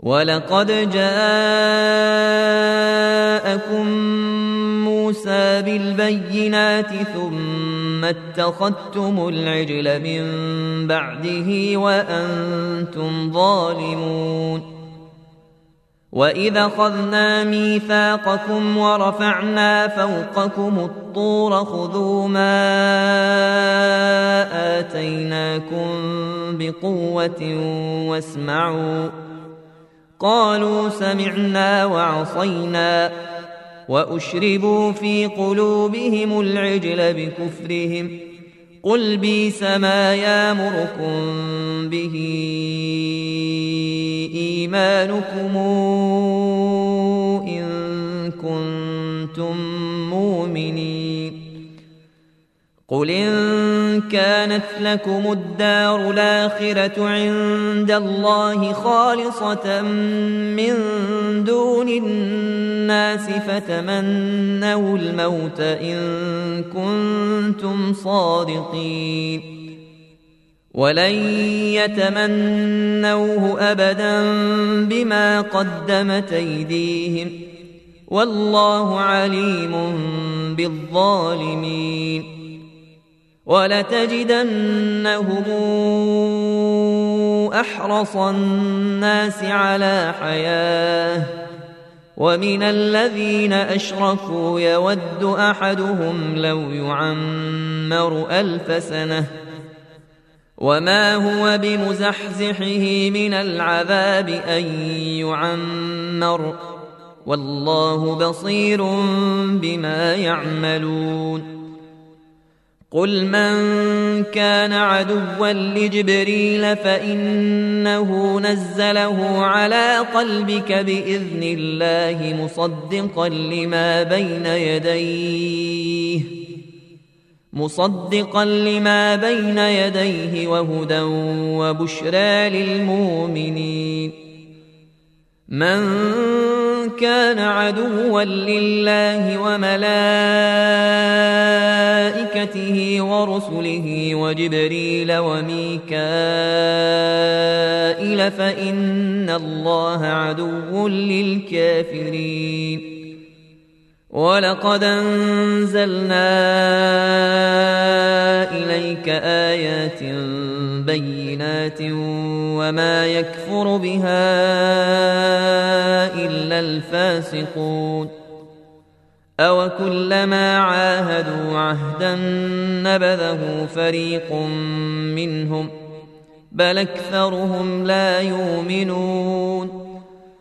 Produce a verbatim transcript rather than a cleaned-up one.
ولقد جاءكم موسى بالبينات ثم اتخذتم العجل من بعده وأنتم ظالمون وإذا أخذنا ميثاقكم ورفعنا فوقكم الطور خذوا ما آتيناكم بقوة واسمعوا قالوا سمعنا وعصينا وأشربوا في قلوبهم العجل بكفرهم قل بئس ما يأمركم به إيمانكم إن كنتم مؤمنين قل إن كانت لكم الدار الآخرة عند الله خالصة من دون الناس فتمنوا الموت إن كنتم صادقين ولن يتمنوه أبدا بما قدمت أيديهم والله عليم بالظالمين ولتجدنهم أحرص الناس على حياة ومن الذين أشركوا يود أحدهم لو يعمر ألف سنة وما هو بمزحزحه من العذاب أن يعمر والله بصير بما يعملون قل من كان عدوا لجبريل فإنه نزله على قلبك بإذن الله مصدقا لما بين يديه مصدقا لما بين يديه وهدى وبشرى للمؤمنين من كان عدوا لله وملائكته ورسله وجبريل وميكائيل فإن الله عدو للكافرين ولقد أنزلنا إليك آيات بينات وما يكفر بها إلا الفاسقون أو كلما عاهدوا عهدا نبذه فريق منهم بل أكثرهم لا يؤمنون